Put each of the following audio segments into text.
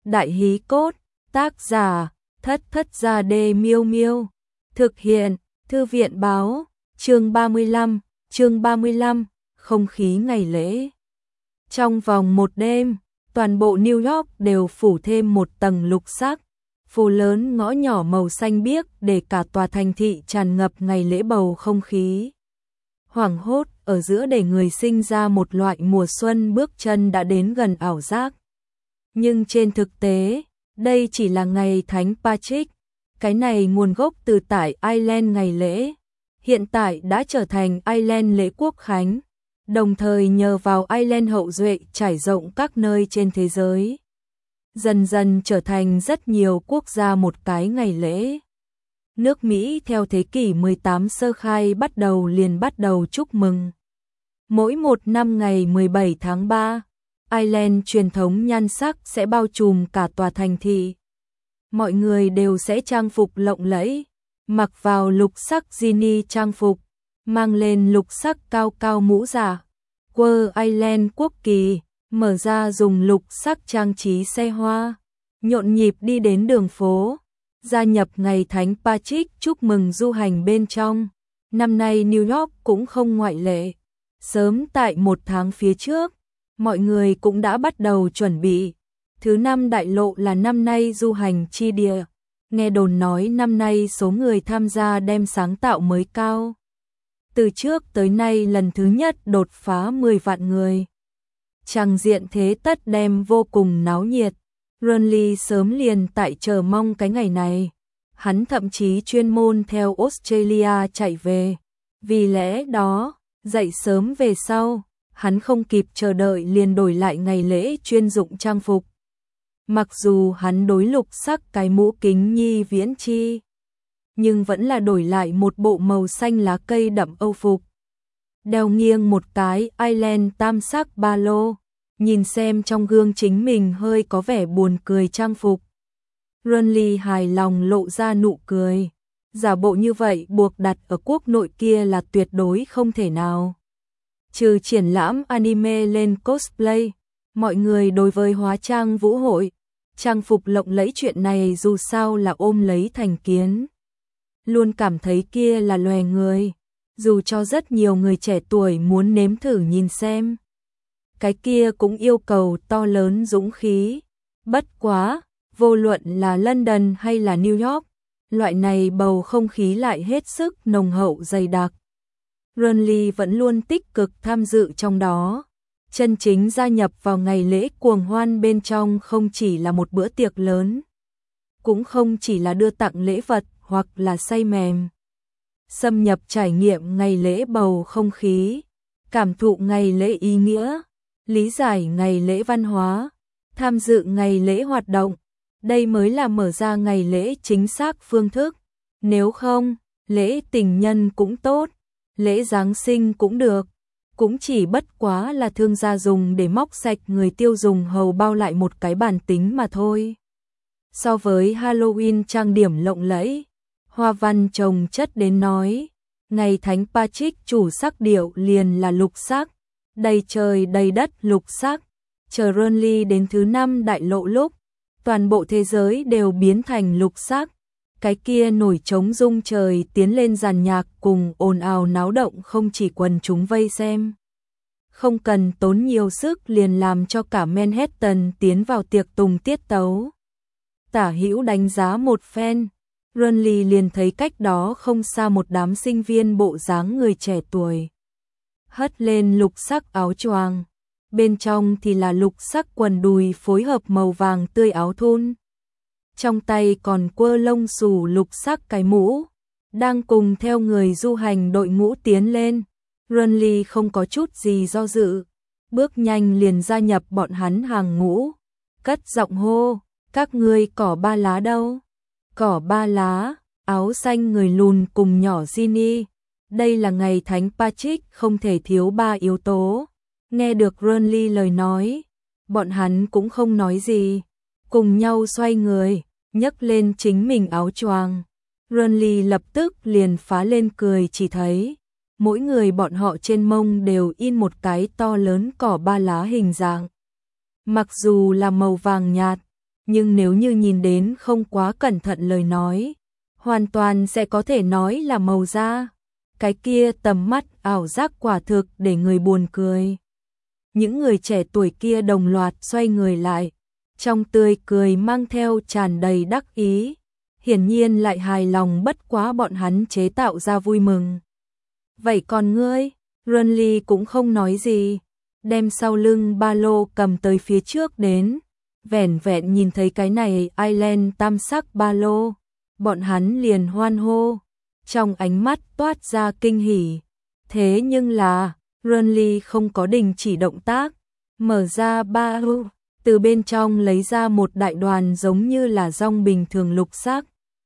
Đại hí cốt, tác giả, Thất Thất Gia Đê Miêu Miêu. Thực hiện, Thư viện báo, chương 35, không khí ngày lễ. Trong vòng một đêm, toàn bộ New York đều phủ thêm một tầng lục sắc, phố lớn ngõ nhỏ màu xanh biếc để cả tòa thành thị tràn ngập ngày lễ bầu không khí. Hoảng hốt ở giữa để người sinh ra một loại mùa xuân bước chân đã đến gần ảo giác. Nhưng trên thực tế, đây chỉ là ngày Thánh Patrick. Cái này nguồn gốc từ tại Ireland ngày lễ, hiện tại đã trở thành Ireland lễ quốc khánh, đồng thời nhờ vào Ireland hậu duệ trải rộng các nơi trên thế giới. Dần dần trở thành rất nhiều quốc gia một cái ngày lễ. Nước Mỹ theo thế kỷ 18 sơ khai bắt đầu chúc mừng. Mỗi một năm ngày 17 tháng 3, Ireland truyền thống nhan sắc sẽ bao trùm cả tòa thành thị. Mọi người đều sẽ trang phục lộng lẫy, mặc vào lục sắc Ginny trang phục, mang lên lục sắc cao cao mũ giả, quơ Ireland quốc kỳ, mở ra dùng lục sắc trang trí xe hoa, nhộn nhịp đi đến đường phố, gia nhập ngày Thánh Patrick chúc mừng du hành bên trong. Năm nay New York cũng không ngoại lệ. Sớm tại một tháng phía trước, mọi người cũng đã bắt đầu chuẩn bị. Thứ năm đại lộ là năm nay du hành chi địa. Nghe đồn nói năm nay số người tham gia đem sáng tạo mới cao. Từ trước tới nay lần thứ nhất đột phá 10 vạn người. Tràng diện thế tất đem vô cùng náo nhiệt. Ronly sớm liền tại chờ mong cái ngày này. Hắn thậm chí chuyên môn theo Australia chạy về. Vì lẽ đó, dậy sớm về sau, hắn không kịp chờ đợi liền đổi lại ngày lễ chuyên dụng trang phục. Mặc dù hắn đối lục sắc cái mũ kính nhi viễn chi, nhưng vẫn là đổi lại một bộ màu xanh lá cây đậm âu phục. Đeo nghiêng một cái Ireland tam sắc ba lô, nhìn xem trong gương chính mình hơi có vẻ buồn cười trang phục. Ronly hài lòng lộ ra nụ cười. Giả bộ như vậy buộc đặt ở quốc nội kia là tuyệt đối không thể nào. Trừ triển lãm anime lên cosplay, mọi người đối với hóa trang vũ hội, trang phục lộng lẫy chuyện này dù sao là ôm lấy thành kiến. Luôn cảm thấy kia là lòe người, dù cho rất nhiều người trẻ tuổi muốn nếm thử nhìn xem. Cái kia cũng yêu cầu to lớn dũng khí. Bất quá, vô luận là London hay là New York, loại này bầu không khí lại hết sức nồng hậu dày đặc. Ronly vẫn luôn tích cực tham dự trong đó. Chân chính gia nhập vào ngày lễ cuồng hoan bên trong không chỉ là một bữa tiệc lớn, cũng không chỉ là đưa tặng lễ vật hoặc là say mềm. Xâm nhập trải nghiệm ngày lễ bầu không khí, cảm thụ ngày lễ ý nghĩa, lý giải ngày lễ văn hóa, tham dự ngày lễ hoạt động. Đây mới là mở ra ngày lễ chính xác phương thức. Nếu không, lễ tình nhân cũng tốt, lễ Giáng sinh cũng được, cũng chỉ bất quá là thương gia dùng để móc sạch người tiêu dùng hầu bao lại một cái bản tính mà thôi. So với Halloween trang điểm lộng lẫy, hoa văn chồng chất đến nói, ngày Thánh Patrick chủ sắc điệu liền là lục sắc, đầy trời đầy đất lục sắc. Chờ Ronly đến thứ năm đại lộ lúc, toàn bộ thế giới đều biến thành lục sắc. Cái kia nổi trống rung trời tiến lên dàn nhạc cùng ồn ào náo động không chỉ quần chúng vây xem. Không cần tốn nhiều sức liền làm cho cả Manhattan tiến vào tiệc tùng tiết tấu. Tả hữu đánh giá một phen, Ronly liền thấy cách đó không xa một đám sinh viên bộ dáng người trẻ tuổi. Hất lên lục sắc áo choàng, bên trong thì là lục sắc quần đùi phối hợp màu vàng tươi áo thun. Trong tay còn quơ lông xù lục sắc cái mũ, đang cùng theo người du hành đội ngũ tiến lên. Ronly không có chút gì do dự, bước nhanh liền gia nhập bọn hắn hàng ngũ, cất giọng hô, các ngươi cỏ ba lá đâu? Cỏ ba lá, áo xanh người lùn cùng nhỏ Ginny. Đây là ngày Thánh Patrick không thể thiếu ba yếu tố. Nghe được Ronly lời nói, bọn hắn cũng không nói gì, cùng nhau xoay người, nhấc lên chính mình áo choàng. Ronly lập tức liền phá lên cười, chỉ thấy mỗi người bọn họ trên mông đều in một cái to lớn cỏ ba lá hình dạng. Mặc dù là màu vàng nhạt, nhưng nếu như nhìn đến không quá cẩn thận lời nói, hoàn toàn sẽ có thể nói là màu da. Cái kia tầm mắt ảo giác quả thực để người buồn cười. Những người trẻ tuổi kia đồng loạt xoay người lại, trong tươi cười mang theo tràn đầy đắc ý, hiển nhiên lại hài lòng bất quá bọn hắn chế tạo ra vui mừng. Vậy còn ngươi? Renly cũng không nói gì, đem sau lưng ba lô cầm tới phía trước đến, vẻn vẹn nhìn thấy cái này Island tam sắc ba lô, bọn hắn liền hoan hô, trong ánh mắt toát ra kinh hỉ. Thế nhưng là, Renly không có đình chỉ động tác, mở ra ba lô, từ bên trong lấy ra một đại đoàn giống như là dong bình thường lục sắc.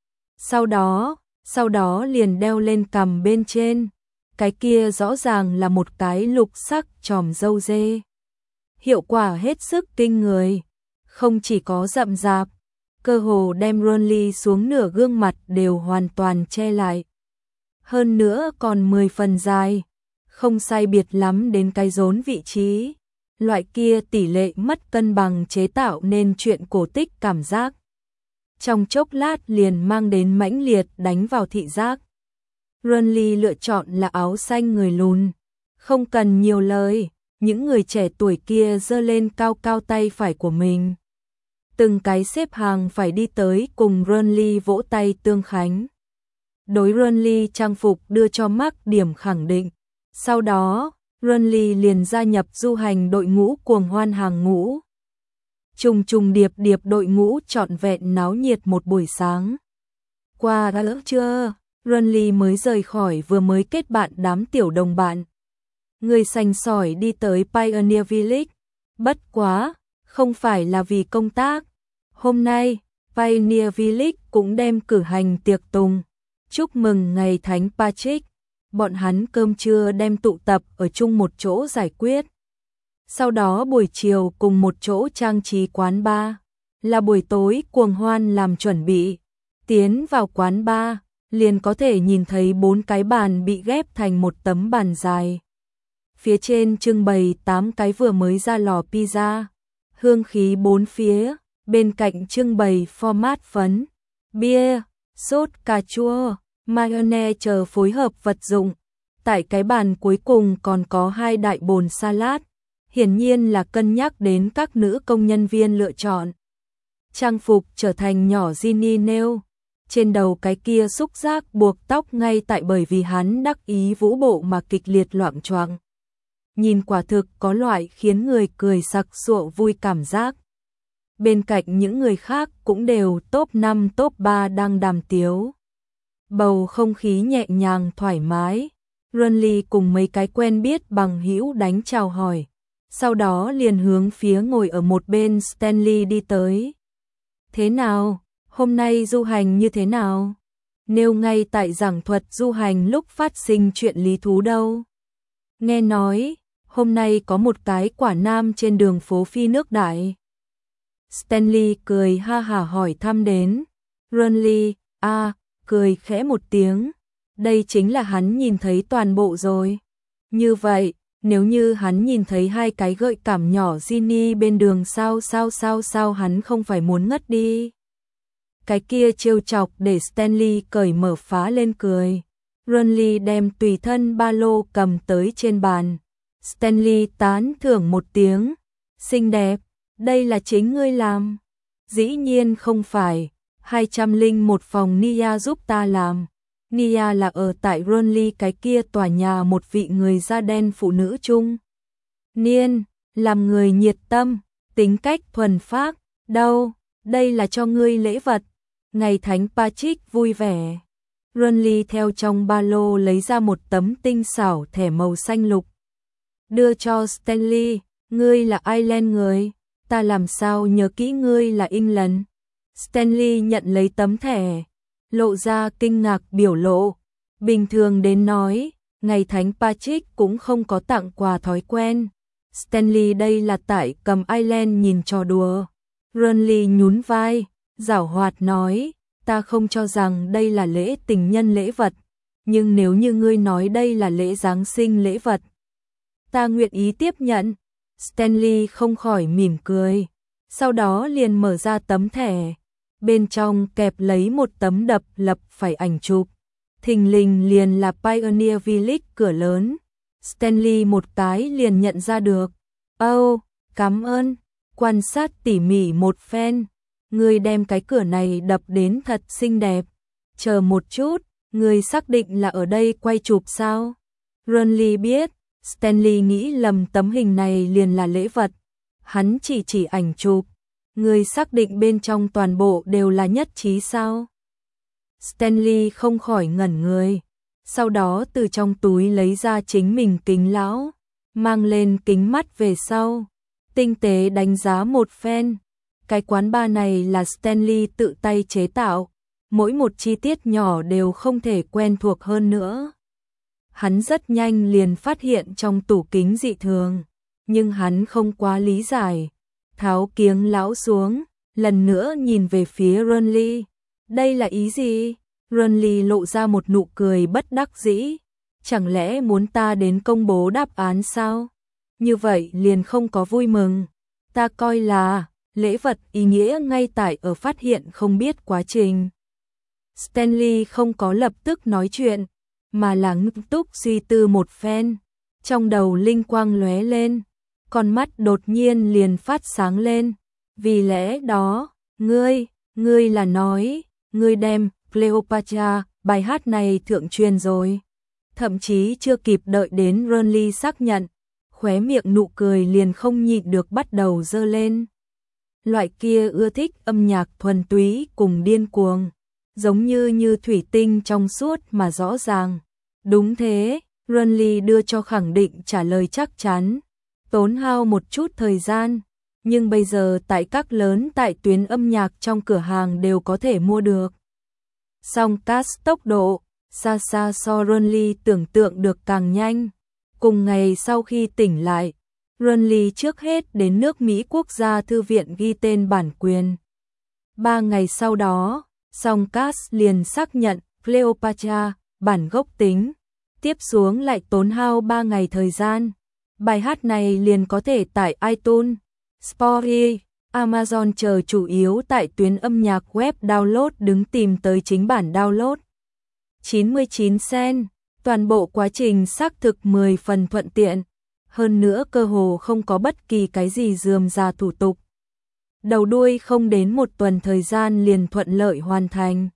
Sau đó liền đeo lên cằm bên trên, cái kia rõ ràng là một cái lục sắc chòm râu dê. Hiệu quả hết sức kinh người, không chỉ có rậm rạp, cơ hồ đem Renly xuống nửa gương mặt đều hoàn toàn che lại. Hơn nữa còn 10 phần dài, không sai biệt lắm đến cái rốn vị trí. Loại kia tỷ lệ mất cân bằng chế tạo nên chuyện cổ tích cảm giác. Trong chốc lát liền mang đến mãnh liệt đánh vào thị giác. Renly lựa chọn là áo xanh người lùn. Không cần nhiều lời, những người trẻ tuổi kia giơ lên cao cao tay phải của mình. Từng cái xếp hàng phải đi tới cùng Renly vỗ tay tương khánh. Đối Renly trang phục đưa cho Mark điểm khẳng định. Sau đó, Renly liền gia nhập du hành đội ngũ cuồng hoan hàng ngũ. Trùng trùng điệp điệp đội ngũ trọn vẹn náo nhiệt một buổi sáng. Qua đã lỡ chưa? Renly mới rời khỏi vừa mới kết bạn đám tiểu đồng bạn. Người sành sỏi đi tới Pioneer Village. Bất quá, không phải là vì công tác. Hôm nay, Pioneer Village cũng đem cử hành tiệc tùng. Chúc mừng ngày Thánh Patrick. Bọn hắn cơm trưa đem tụ tập ở chung một chỗ giải quyết. Sau đó buổi chiều cùng một chỗ trang trí quán bar, là buổi tối cuồng hoan làm chuẩn bị. Tiến vào quán bar, liền có thể nhìn thấy 4 cái bàn bị ghép thành một tấm bàn dài. Phía trên trưng bày 8 cái vừa mới ra lò pizza, hương khí bốn phía, bên cạnh trưng bày format phấn, bia, sốt cà chua, mayonnaise chờ phối hợp vật dụng. Tại cái bàn cuối cùng còn có 2 đại bồn salad, hiển nhiên là cân nhắc đến các nữ công nhân viên lựa chọn. Trang phục trở thành nhỏ Ginny nail, trên đầu cái kia xúc giác buộc tóc ngay tại bởi vì hắn đắc ý vũ bộ mà kịch liệt loạng choạng. Nhìn quả thực có loại khiến người cười sặc sụa vui cảm giác. Bên cạnh những người khác cũng đều top 5 top 3 đang đàm tiếu. Bầu không khí nhẹ nhàng thoải mái. Renly cùng mấy cái quen biết bằng hữu đánh chào hỏi. Sau đó liền hướng phía ngồi ở một bên Stanley đi tới. Thế nào? Hôm nay du hành như thế nào? Nêu ngay tại giảng thuật du hành lúc phát sinh chuyện lý thú đâu. Nghe nói, hôm nay có một cái quả nam trên đường phố phi nước đại. Stanley cười ha hả hỏi thăm đến. Renly, cười khẽ một tiếng. Đây chính là hắn nhìn thấy toàn bộ rồi. Như vậy, nếu như hắn nhìn thấy 2 cái gợi cảm nhỏ Ginny bên đường sao hắn không phải muốn ngất đi. Cái kia trêu chọc để Stanley cởi mở phá lên cười. Renly đem tùy thân ba lô cầm tới trên bàn. Stanley tán thưởng một tiếng. Xinh đẹp, đây là chính ngươi làm. Dĩ nhiên không phải, 201 phòng Nia giúp ta làm. Nia là ở tại Renly cái kia tòa nhà một vị người da đen phụ nữ chung. Niên, làm người nhiệt tâm, tính cách thuần phác. Đâu, đây là cho ngươi lễ vật. Ngày Thánh Patrick vui vẻ. Renly theo trong ba lô lấy ra một tấm tinh xảo thẻ màu xanh lục. Đưa cho Stanley, ngươi là Ireland người, ta làm sao nhớ kỹ ngươi là England. Stanley nhận lấy tấm thẻ, lộ ra kinh ngạc biểu lộ. Bình thường đến nói, ngày Thánh Patrick cũng không có tặng quà thói quen. Stanley đây là tại cầm Ireland nhìn trò đùa. Renly nhún vai, giảo hoạt nói, ta không cho rằng đây là lễ tình nhân lễ vật, nhưng nếu như ngươi nói đây là lễ Giáng sinh lễ vật, ta nguyện ý tiếp nhận. Stanley không khỏi mỉm cười, sau đó liền mở ra tấm thẻ, bên trong kẹp lấy một tấm đập lập phải ảnh chụp. Thình lình liền là Pioneer Village cửa lớn. Stanley một cái liền nhận ra được. Cảm ơn, quan sát tỉ mỉ một phen. Ngươi đem cái cửa này đập đến thật xinh đẹp. Chờ một chút, ngươi xác định là ở đây quay chụp sao? Ronly biết, Stanley nghĩ lầm tấm hình này liền là lễ vật. Hắn chỉ ảnh chụp. Ngươi xác định bên trong toàn bộ đều là nhất trí sao? Stanley không khỏi ngẩn người. Sau đó từ trong túi lấy ra chính mình kính lão, mang lên kính mắt về sau, tinh tế đánh giá một phen. Cái quán bar này là Stanley tự tay chế tạo, mỗi một chi tiết nhỏ đều không thể quen thuộc hơn nữa. Hắn rất nhanh liền phát hiện trong tủ kính dị thường, nhưng hắn không quá lý giải. Tháo kiếng lão xuống, lần nữa nhìn về phía Ronly. Đây là ý gì? Ronly lộ ra một nụ cười bất đắc dĩ. Chẳng lẽ muốn ta đến công bố đáp án sao? Như vậy liền không có vui mừng. Ta coi là lễ vật ý nghĩa ngay tại ở phát hiện không biết quá trình. Stanley không có lập tức nói chuyện, mà là nghiêm túc suy tư một phen. Trong đầu linh quang lóe lên, con mắt đột nhiên liền phát sáng lên. Vì lẽ đó, ngươi là nói, ngươi đem Cleopatra, bài hát này thượng truyền rồi. Thậm chí chưa kịp đợi đến Ronly xác nhận, khóe miệng nụ cười liền không nhịn được bắt đầu dơ lên. Loại kia ưa thích âm nhạc thuần túy cùng điên cuồng, giống như thủy tinh trong suốt mà rõ ràng. Đúng thế, Ronly đưa cho khẳng định trả lời chắc chắn, tốn hao một chút thời gian, nhưng bây giờ tại các lớn tại tuyến âm nhạc trong cửa hàng đều có thể mua được. Song cast tốc độ, xa so Ronly tưởng tượng được càng nhanh. Cùng ngày sau khi tỉnh lại, Ronly trước hết đến nước Mỹ Quốc gia thư viện ghi tên bản quyền. 3 ngày sau đó, song cast liền xác nhận Cleopatra, bản gốc tính. Tiếp xuống lại tốn hao 3 ngày thời gian. Bài hát này liền có thể tải iTunes, Spotify, Amazon chờ chủ yếu tại tuyến âm nhạc web download đứng tìm tới chính bản download. 99 cent, toàn bộ quá trình xác thực 10 phần thuận tiện, hơn nữa cơ hồ không có bất kỳ cái gì rườm rà thủ tục. Đầu đuôi không đến một tuần thời gian liền thuận lợi hoàn thành.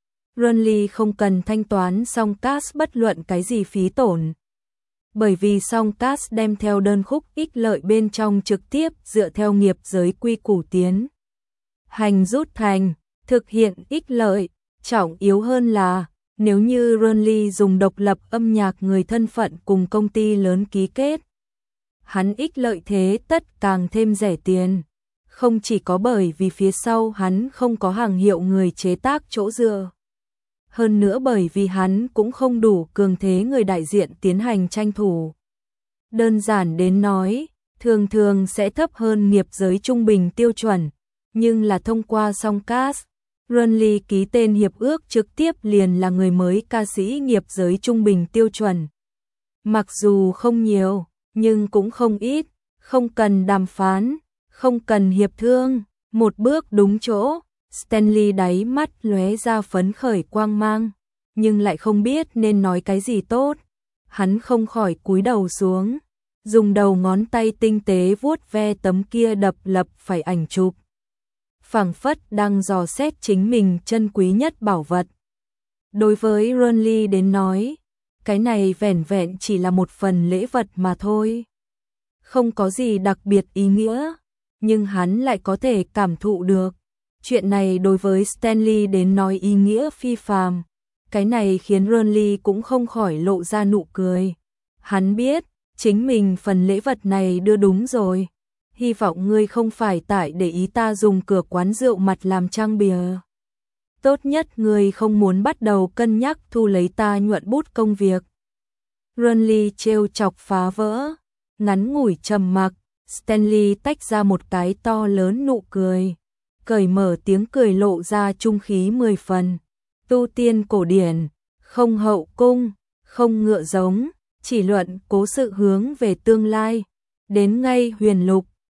Ronly không cần thanh toán Songcast bất luận cái gì phí tổn. Bởi vì Songcast đem theo đơn khúc ích lợi bên trong trực tiếp dựa theo nghiệp giới quy củ tiến hành rút thành, thực hiện ích lợi, trọng yếu hơn là nếu như Ronly dùng độc lập âm nhạc người thân phận cùng công ty lớn ký kết, hắn ích lợi thế tất càng thêm rẻ tiền, không chỉ có bởi vì phía sau hắn không có hàng hiệu người chế tác chỗ dựa. Hơn nữa bởi vì hắn cũng không đủ cường thế người đại diện tiến hành tranh thủ. Đơn giản đến nói, thường sẽ thấp hơn nghiệp giới trung bình tiêu chuẩn, nhưng là thông qua Songcast, Ronly ký tên hiệp ước trực tiếp liền là người mới ca sĩ nghiệp giới trung bình tiêu chuẩn. Mặc dù không nhiều, nhưng cũng không ít, không cần đàm phán, không cần hiệp thương, một bước đúng chỗ. Stanley đáy mắt lóe ra phấn khởi quang mang, nhưng lại không biết nên nói cái gì tốt. Hắn không khỏi cúi đầu xuống, dùng đầu ngón tay tinh tế vuốt ve tấm kia đập lập phải ảnh chụp. Phảng phất đang dò xét chính mình chân quý nhất bảo vật. Đối với Ronly đến nói, cái này vẻn vẹn chỉ là một phần lễ vật mà thôi. Không có gì đặc biệt ý nghĩa, nhưng hắn lại có thể cảm thụ được. Chuyện này đối với Stanley đến nói ý nghĩa phi phàm. Cái này khiến Ronly cũng không khỏi lộ ra nụ cười. Hắn biết, chính mình phần lễ vật này đưa đúng rồi. Hy vọng ngươi không phải tại để ý ta dùng cửa quán rượu mặt làm trang bìa. Tốt nhất ngươi không muốn bắt đầu cân nhắc thu lấy ta nhuận bút công việc. Ronly trêu chọc phá vỡ. Ngắn ngủi trầm mặc, Stanley tách ra một cái to lớn nụ cười. Cởi mở tiếng cười lộ ra trung khí 10 phần. Tu tiên cổ điển, không hậu cung, không ngựa giống, chỉ luận cố sự hướng về tương lai. Đến ngay huyền lục,